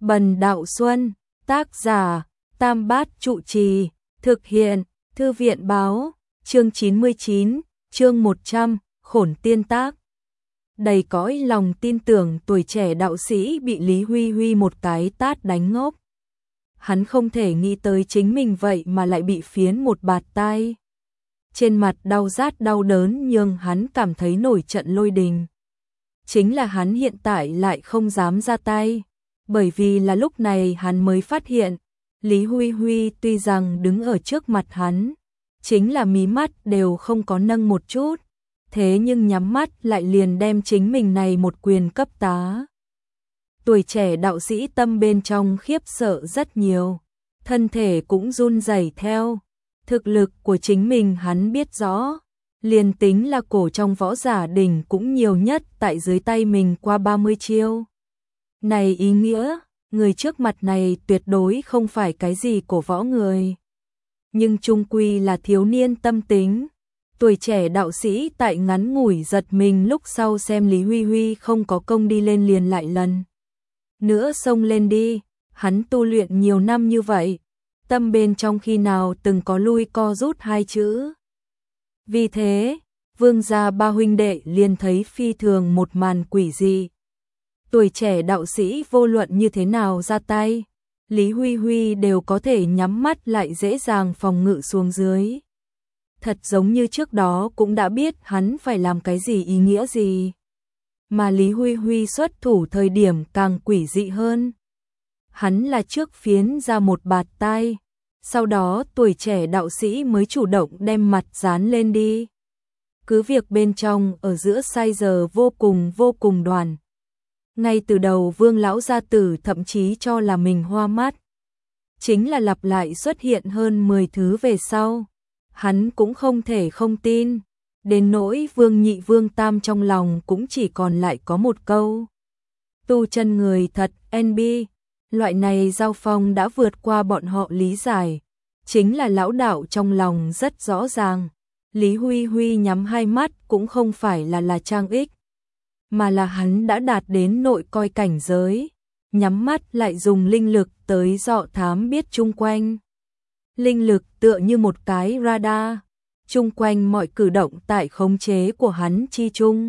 Bần Đạo Xuân, tác giả, Tam Bát Trụ Trì, thực hiện, Thư viện báo, chương 99, chương 100, Khổn Tiên Tác. Đầy cõi lòng tin tưởng, tuổi trẻ đạo sĩ bị Lý Huy Huy một cái tát đánh ngốc. Hắn không thể nghĩ tới chính mình vậy mà lại bị phiến một bạt tai. Trên mặt đau rát đau đớn nhưng hắn cảm thấy nổi trận lôi đình. Chính là hắn hiện tại lại không dám ra tay, bởi vì là lúc này hắn mới phát hiện, Lý Huy Huy tuy rằng đứng ở trước mặt hắn, chính là mí mắt đều không có nâng một chút, thế nhưng nhắm mắt lại liền đem chính mình này một quyền cấp tá. Tuổi trẻ đạo sĩ tâm bên trong khiếp sợ rất nhiều, thân thể cũng run rẩy theo. Thực lực của chính mình hắn biết rõ, liền tính là cổ trong võ giả đỉnh cũng nhiều nhất tại dưới tay mình qua 30 chiêu. Này ý nghĩa, người trước mặt này tuyệt đối không phải cái gì cổ võ người. Nhưng chung quy là thiếu niên tâm tính. Tuổi trẻ đạo sĩ tại ngắn ngủi giật mình lúc sau xem Lý Huy Huy không có công đi lên liền lại lần nữa xông lên đi. Hắn tu luyện nhiều năm như vậy, tâm bên trong khi nào từng có lui co rút hai chữ. Vì thế, Vương gia ba huynh đệ liền thấy phi thường một màn quỷ dị. Tuổi trẻ đạo sĩ vô luận như thế nào ra tay, Lý Huy Huy đều có thể nhắm mắt lại dễ dàng phòng ngự xuống dưới. Thật giống như trước đó cũng đã biết hắn phải làm cái gì, ý nghĩa gì. Mà Lý Huy Huy xuất thủ thời điểm càng quỷ dị hơn. Hắn là trước phiến ra một bạt tai, sau đó tuổi trẻ đạo sĩ mới chủ động đem mặt dán lên đi. Cứ việc bên trong ở giữa sai giờ vô cùng đoàn. Ngay từ đầu Vương lão gia tử thậm chí cho là mình hoa mắt. Chính là lặp lại xuất hiện hơn 10 thứ về sau, hắn cũng không thể không tin. Đến nỗi Vương nhị Vương tam trong lòng cũng chỉ còn lại có một câu: tu chân người thật NB. Loại này giao phong đã vượt qua bọn họ lý giải. Chính là lão đạo trong lòng rất rõ ràng, Lý Huy Huy nhắm hai mắt cũng không phải là trang ích, mà là hắn đã đạt đến nội coi cảnh giới, nhắm mắt lại dùng linh lực tới dọ thám biết chung quanh. Linh lực tựa như một cái radar, chung quanh mọi cử động tại khống chế của hắn chi chung.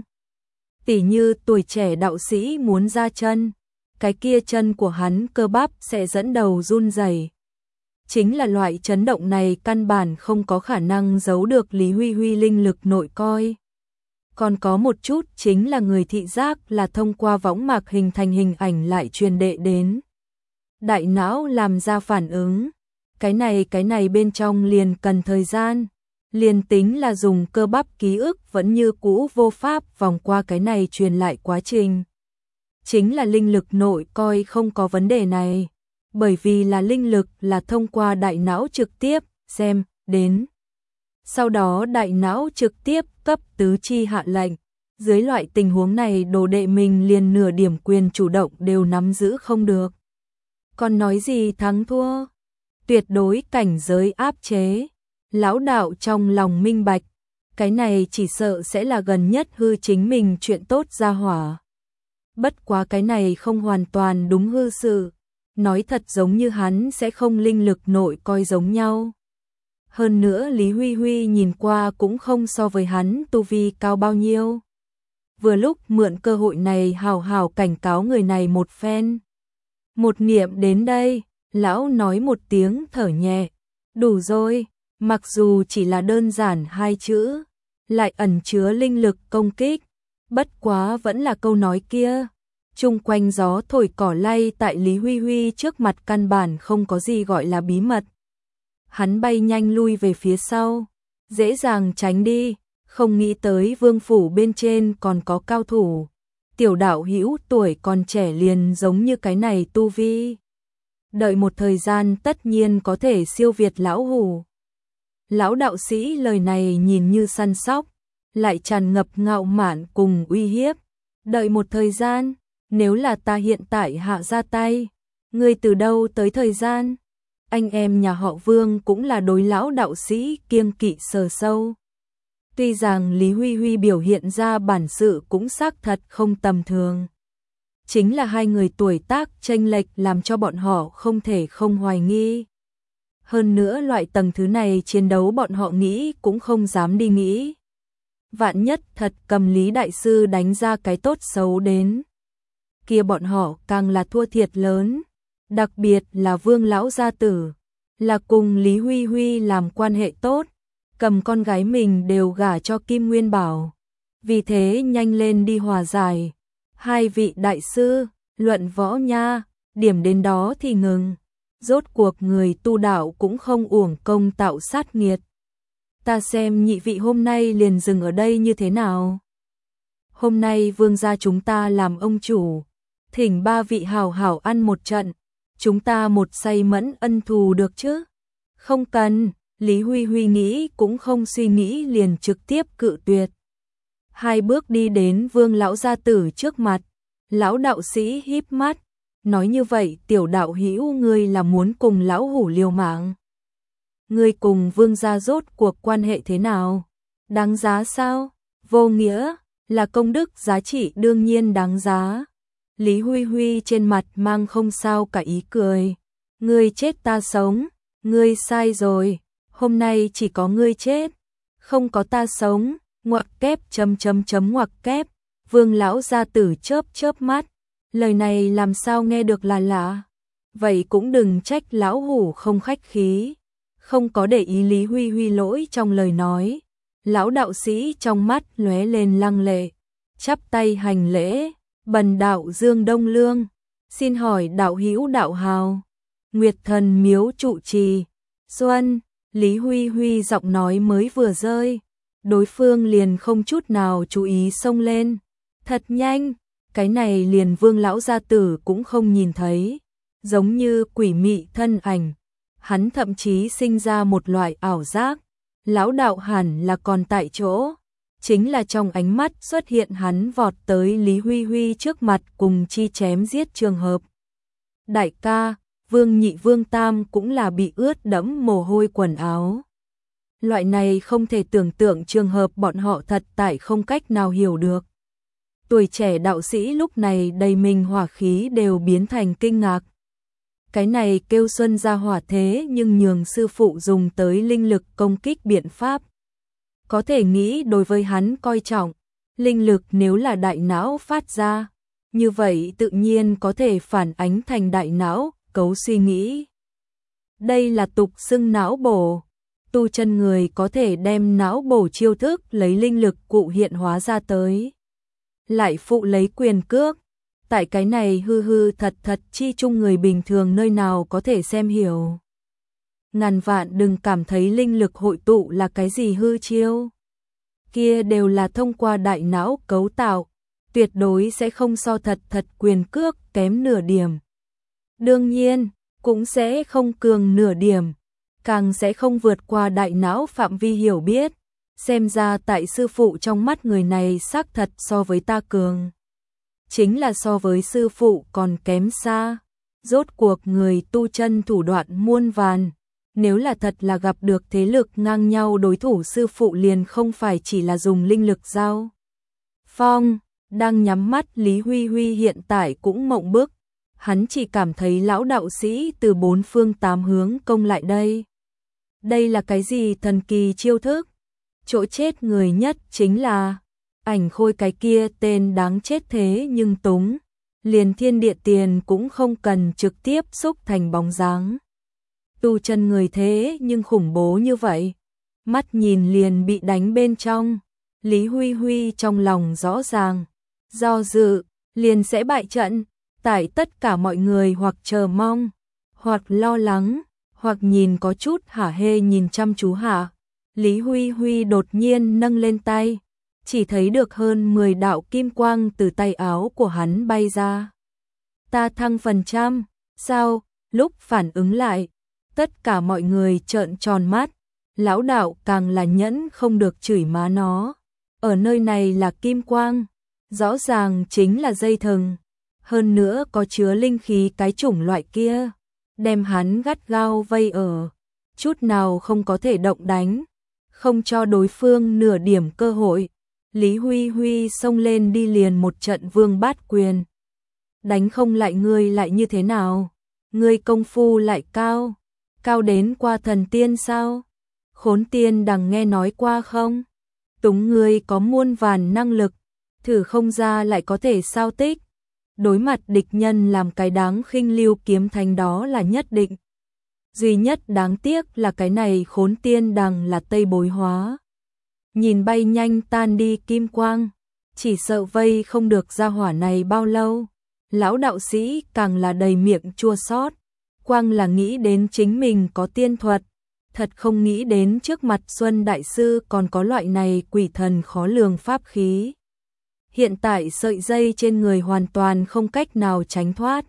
Tỉ như tuổi trẻ đạo sĩ muốn ra chân, cái kia chân của hắn cơ bắp sẽ dẫn đầu run rẩy. Chính là loại chấn động này căn bản không có khả năng giấu được Lý Huy Huy linh lực nội coi. Còn có một chút chính là người thị giác là thông qua võng mạc hình thành hình ảnh lại truyền đệ đến đại não làm ra phản ứng. Cái này bên trong liền cần thời gian, liền tính là dùng cơ bắp ký ức vẫn như cũ vô pháp vòng qua cái này truyền lại quá trình. Chính là linh lực nội coi không có vấn đề này, bởi vì là linh lực là thông qua đại não trực tiếp xem đến. Sau đó đại não trực tiếp cấp tứ chi hạ lệnh. Dưới loại tình huống này đồ đệ mình liền nửa điểm quyền chủ động đều nắm giữ không được. Còn nói gì thắng thua? Tuyệt đối cảnh giới áp chế. Lão đạo trong lòng minh bạch, cái này chỉ sợ sẽ là gần nhất hư chính mình chuyện tốt ra hỏa. Bất quá cái này không hoàn toàn đúng hư sự, nói thật giống như hắn sẽ không linh lực nội coi giống nhau. Hơn nữa Lý Huy Huy nhìn qua cũng không so với hắn tu vi cao bao nhiêu. Vừa lúc mượn cơ hội này hào hào cảnh cáo người này một phen. Một niệm đến đây, lão nói một tiếng thở nhẹ, đủ rồi, mặc dù chỉ là đơn giản hai chữ, lại ẩn chứa linh lực công kích. Bất quá vẫn là câu nói kia, chung quanh gió thổi cỏ lay tại Lý Huy Huy trước mặt căn bản không có gì gọi là bí mật. Hắn bay nhanh lui về phía sau, dễ dàng tránh đi, không nghĩ tới vương phủ bên trên còn có cao thủ. Tiểu đạo hữu tuổi còn trẻ liền giống như cái này tu vi. Đợi một thời gian tất nhiên có thể siêu việt lão hủ. Lão đạo sĩ lời này nhìn như săn sóc, lại tràn ngập ngạo mạn cùng uy hiếp. Đợi một thời gian, nếu là ta hiện tại hạ ra tay, ngươi từ đâu tới thời gian? Anh em nhà họ Vương cũng là đối lão đạo sĩ kiêng kỵ sờ sâu. Tuy rằng Lý Huy Huy biểu hiện ra bản sự cũng xác thật không tầm thường. chính là hai người tuổi tác chênh lệch làm cho bọn họ không thể không hoài nghi. Hơn nữa loại tầng thứ này chiến đấu bọn họ nghĩ cũng không dám đi nghĩ. Vạn nhất thật cầm Lý Đại Sư đánh ra cái tốt xấu đến. Kia bọn họ càng là thua thiệt lớn. Đặc biệt là Vương Lão Gia Tử, là cùng Lý Huy Huy làm quan hệ tốt, cầm con gái mình đều gả cho Kim Nguyên Bảo. Vì thế nhanh lên đi hòa giải. Hai vị đại sư, luận võ nha, điểm đến đó thì ngừng. Rốt cuộc người tu đạo cũng không uổng công tạo sát nghiệt. Ta xem nhị vị hôm nay liền dừng ở đây như thế nào. Hôm nay vương gia chúng ta làm ông chủ, thỉnh ba vị hảo hảo ăn một trận, chúng ta một say mẫn ân thù được chứ? Không cần, Lý Huy Huy nghĩ cũng không suy nghĩ liền trực tiếp cự tuyệt. Hai bước đi đến Vương Lão Gia Tử trước mặt, lão đạo sĩ híp mắt, nói như vậy tiểu đạo hữu ngươi là muốn cùng lão hủ liều mạng. Ngươi cùng Vương gia rốt cuộc quan hệ thế nào? Đáng giá sao? Vô nghĩa, là công đức giá trị đương nhiên đáng giá. Lý Huy Huy trên mặt mang không sao cả ý cười. Ngươi chết ta sống, ngươi sai rồi, hôm nay chỉ có ngươi chết, không có ta sống, ngoặc kép ngoặc kép. Vương Lão Gia Tử chớp chớp mắt, lời này làm sao nghe được là lạ. Vậy cũng đừng trách lão hủ không khách khí, không có để ý Lý Huy Huy lỗi trong lời nói. Lão đạo sĩ trong mắt lóe lên lăng lệ, chắp tay hành lễ, bần đạo Dương Đông Lương, xin hỏi đạo hữu đạo hào. Nguyệt Thần miếu trụ trì, Xuân. Lý Huy Huy giọng nói mới vừa rơi, đối phương liền không chút nào chú ý xông lên. Thật nhanh, cái này liền Vương Lão Gia Tử cũng không nhìn thấy, giống như quỷ mị thân ảnh. Hắn thậm chí sinh ra một loại ảo giác, lão đạo hẳn là còn tại chỗ, chính là trong ánh mắt xuất hiện hắn vọt tới Lý Huy Huy trước mặt cùng chi chém giết trường hợp. Đại ca, Vương Nhị Vương Tam cũng là bị ướt đẫm mồ hôi quần áo. Loại này không thể tưởng tượng trường hợp bọn họ thật tại không cách nào hiểu được. Tuổi trẻ đạo sĩ lúc này đầy mình hỏa khí đều biến thành kinh ngạc. Cái này kêu Xuân ra hỏa thế nhưng nhường sư phụ dùng tới linh lực công kích biện pháp. Có thể nghĩ đối với hắn coi trọng, linh lực nếu là đại não phát ra, như vậy tự nhiên có thể phản ánh thành đại não, cấu suy nghĩ. Đây là tục xưng não bổ, tu chân người có thể đem não bổ chiêu thức lấy linh lực cụ hiện hóa ra tới. Lại phụ lấy quyền cước, tại cái này hư hư thật thật chi chung người bình thường nơi nào có thể xem hiểu. Ngàn vạn đừng cảm thấy linh lực hội tụ là cái gì hư chiêu. Kia đều là thông qua đại não cấu tạo, tuyệt đối sẽ không so thật thật quyền cước kém nửa điểm. Đương nhiên, cũng sẽ không cường nửa điểm, càng sẽ không vượt qua đại não phạm vi hiểu biết. Xem ra tại sư phụ trong mắt người này xác thật so với ta cường. Chính là so với sư phụ còn kém xa. Rốt cuộc người tu chân thủ đoạn muôn vàn. Nếu là thật là gặp được thế lực ngang nhau đối thủ sư phụ liền không phải chỉ là dùng linh lực giao. Phong, đang nhắm mắt Lý Huy Huy hiện tại cũng mộng bức. Hắn chỉ cảm thấy lão đạo sĩ từ bốn phương tám hướng công lại đây. Đây là cái gì thần kỳ chiêu thức? Chỗ chết người nhất chính là Ảnh Khôi, cái kia tên đáng chết thế nhưng túng, liền thiên địa tiền cũng không cần trực tiếp xúc thành bóng dáng. Tu chân người thế nhưng khủng bố như vậy, mắt nhìn liền bị đánh bên trong. Lý Huy Huy trong lòng rõ ràng, do dự liền sẽ bại trận. Tại tất cả mọi người hoặc chờ mong, hoặc lo lắng, hoặc nhìn có chút hả hê nhìn chăm chú hạ. Lý Huy Huy đột nhiên nâng lên tay, chỉ thấy được hơn 10 đạo kim quang từ tay áo của hắn bay ra. Ta thăng phần trăm, sao? Lúc phản ứng lại, tất cả mọi người trợn tròn mắt, lão đạo càng là nhẫn không được chửi má nó. Ở nơi này là kim quang, rõ ràng chính là dây thừng, hơn nữa có chứa linh khí cái chủng loại kia, đem hắn gắt gao vây ở, chút nào không có thể động đánh, không cho đối phương nửa điểm cơ hội. Lý Huy Huy xông lên đi liền một trận vương bát quyền. đánh không lại ngươi lại như thế nào? Ngươi công phu lại cao, cao đến qua thần tiên sao? Khốn tiên đằng nghe nói qua không? Túng ngươi có muôn vàn năng lực, thử không ra lại có thể sao tích. Đối mặt địch nhân làm cái đáng khinh lưu kiếm thánh đó là nhất định. Duy nhất đáng tiếc là cái này khốn tiên đằng là Tây Bối hóa. Nhìn bay nhanh tan đi kim quang, chỉ sợ vây không được ra hỏa này bao lâu. Lão đạo sĩ càng là đầy miệng chua xót, quang là nghĩ đến chính mình có tiên thuật, thật không nghĩ đến trước mặt Xuân Đại Sư còn có loại này quỷ thần khó lường pháp khí. Hiện tại sợi dây trên người hoàn toàn không cách nào tránh thoát.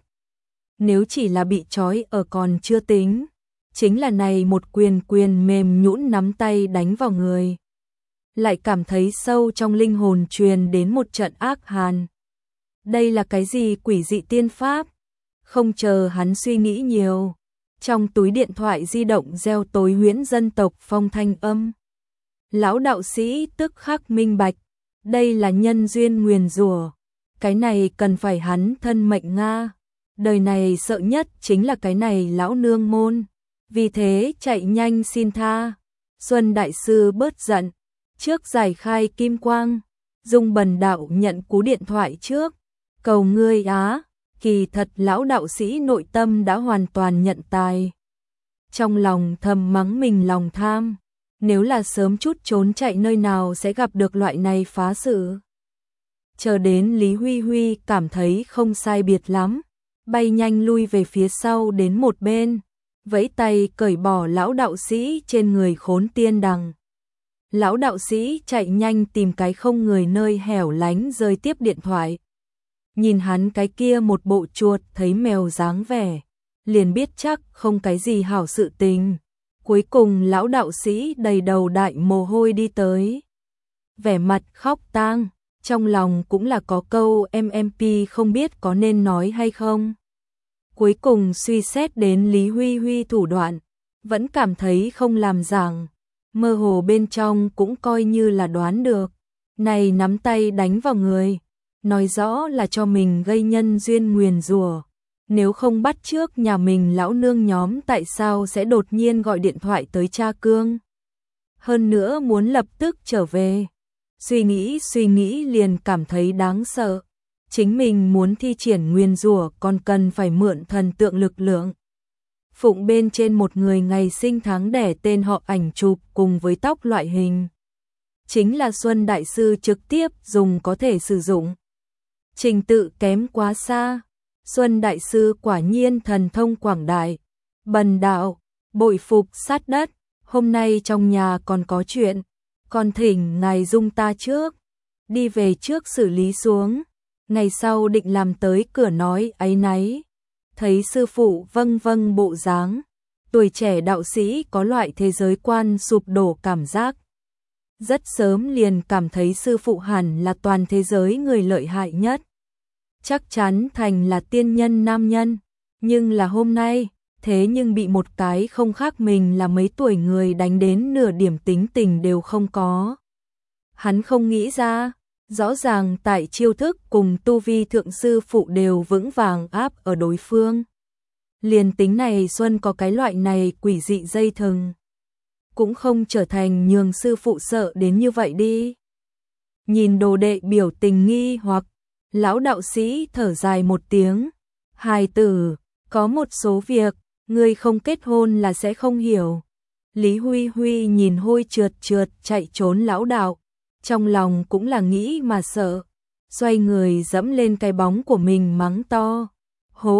Nếu chỉ là bị trói ở còn chưa tính, chính là này một quyền mềm nhũn nắm tay đánh vào người. Lại cảm thấy sâu trong linh hồn truyền đến một trận ác hàn. Đây là cái gì quỷ dị tiên pháp? Không chờ hắn suy nghĩ nhiều, trong túi điện thoại di động reo tối huyễn dân tộc phong thanh âm. Lão đạo sĩ tức khắc minh bạch, đây là nhân duyên nguyền rủa, cái này cần phải hắn thân mệnh Nga. Đời này sợ nhất chính là cái này lão nương môn, vì thế chạy nhanh xin tha. Xuân Đại Sư bớt giận, trước giải khai kim quang, dùng bần đạo nhận cú điện thoại trước, cầu ngươi á. Kỳ thật lão đạo sĩ nội tâm đã hoàn toàn nhận tài. Trong lòng thầm mắng mình lòng tham, nếu là sớm chút trốn chạy nơi nào sẽ gặp được loại này phá sự. Chờ đến Lý Huy Huy cảm thấy không sai biệt lắm, bay nhanh lui về phía sau đến một bên, vẫy tay cởi bỏ lão đạo sĩ trên người khốn tiên đằng. Lão đạo sĩ chạy nhanh tìm cái không người nơi hẻo lánh rơi tiếp điện thoại. Nhìn hắn cái kia một bộ chuột thấy mèo dáng vẻ, liền biết chắc không cái gì hảo sự tình. Cuối cùng lão đạo sĩ đầy đầu đại mồ hôi đi tới. Vẻ mặt khóc tang, trong lòng cũng là có câu MMP không biết có nên nói hay không. Cuối cùng suy xét đến Lý Huy Huy thủ đoạn, vẫn cảm thấy không làm giảng. Mơ hồ bên trong cũng coi như là đoán được. Này nắm tay đánh vào người, nói rõ là cho mình gây nhân duyên nguyền rủa. Nếu không bắt trước nhà mình lão nương nhóm tại sao sẽ đột nhiên gọi điện thoại tới cha Cương. Hơn nữa muốn lập tức trở về. Suy nghĩ liền cảm thấy đáng sợ. Chính mình muốn thi triển nguyền rủa còn cần phải mượn thần tượng lực lượng. Phụng bên trên một người ngày sinh tháng đẻ tên họ ảnh chụp cùng với tóc loại hình. Chính là Xuân Đại Sư trực tiếp dùng có thể sử dụng. Trình tự kém quá xa. Xuân Đại Sư quả nhiên thần thông quảng đại. Bần đạo, bội phục sát đất. Hôm nay trong nhà còn có chuyện. Còn thỉnh ngài dung ta trước. Đi về trước xử lý xuống. Ngày sau định làm tới cửa nói áy náy. Thấy sư phụ vâng bộ dáng. Tuổi trẻ đạo sĩ có loại thế giới quan sụp đổ cảm giác. Rất sớm liền cảm thấy sư phụ hẳn là toàn thế giới người lợi hại nhất. Chắc chắn thành là tiên nhân nam nhân. Nhưng là hôm nay, thế nhưng bị một cái không khác mình là mấy tuổi người đánh đến nửa điểm tính tình đều không có. Hắn không nghĩ ra, rõ ràng tại chiêu thức cùng tu vi thượng sư phụ đều vững vàng áp ở đối phương. Liền tính này Xuân có cái loại này quỷ dị dây thừng, cũng không trở thành nhường sư phụ sợ đến như vậy đi. Nhìn đồ đệ biểu tình nghi hoặc, lão đạo sĩ thở dài một tiếng. Hài tử, có một số việc, ngươi không kết hôn là sẽ không hiểu. Lý Huy Huy nhìn hôi trượt chạy trốn lão đạo, trong lòng cũng là nghĩ mà sợ. Xoay người dẫm lên cái bóng của mình mắng to. Hố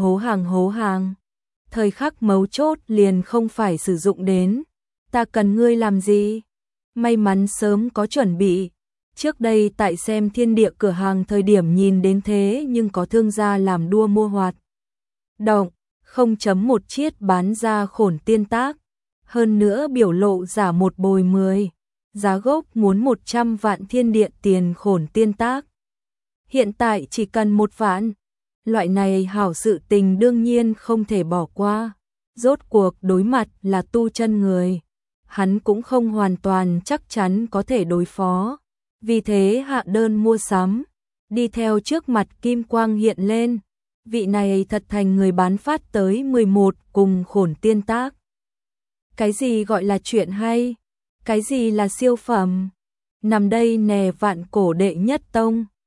hàng. Thời khắc mấu chốt liền không phải sử dụng đến. Ta cần ngươi làm gì? May mắn sớm có chuẩn bị. Trước đây tại xem thiên địa cửa hàng thời điểm nhìn đến thế nhưng có thương gia làm đua mua hoạt động, 0.1 chiết bán ra khổn tiên tác. Hơn nữa biểu lộ giả một bồi 10. Giá gốc muốn 100 vạn thiên địa tiền khổn tiên tác. Hiện tại chỉ cần 1 vạn. Loại này hảo sự tình đương nhiên không thể bỏ qua. Rốt cuộc đối mặt là tu chân người. Hắn cũng không hoàn toàn chắc chắn có thể đối phó. Vì thế hạ đơn mua sắm. đi theo trước mặt kim quang hiện lên. Vị này thật thành người bán phát tới 11 cùng Khổn Tiên Tác. Cái gì gọi là chuyện hay? Cái gì là siêu phẩm? Nằm đây nè Vạn Cổ đệ nhất tông.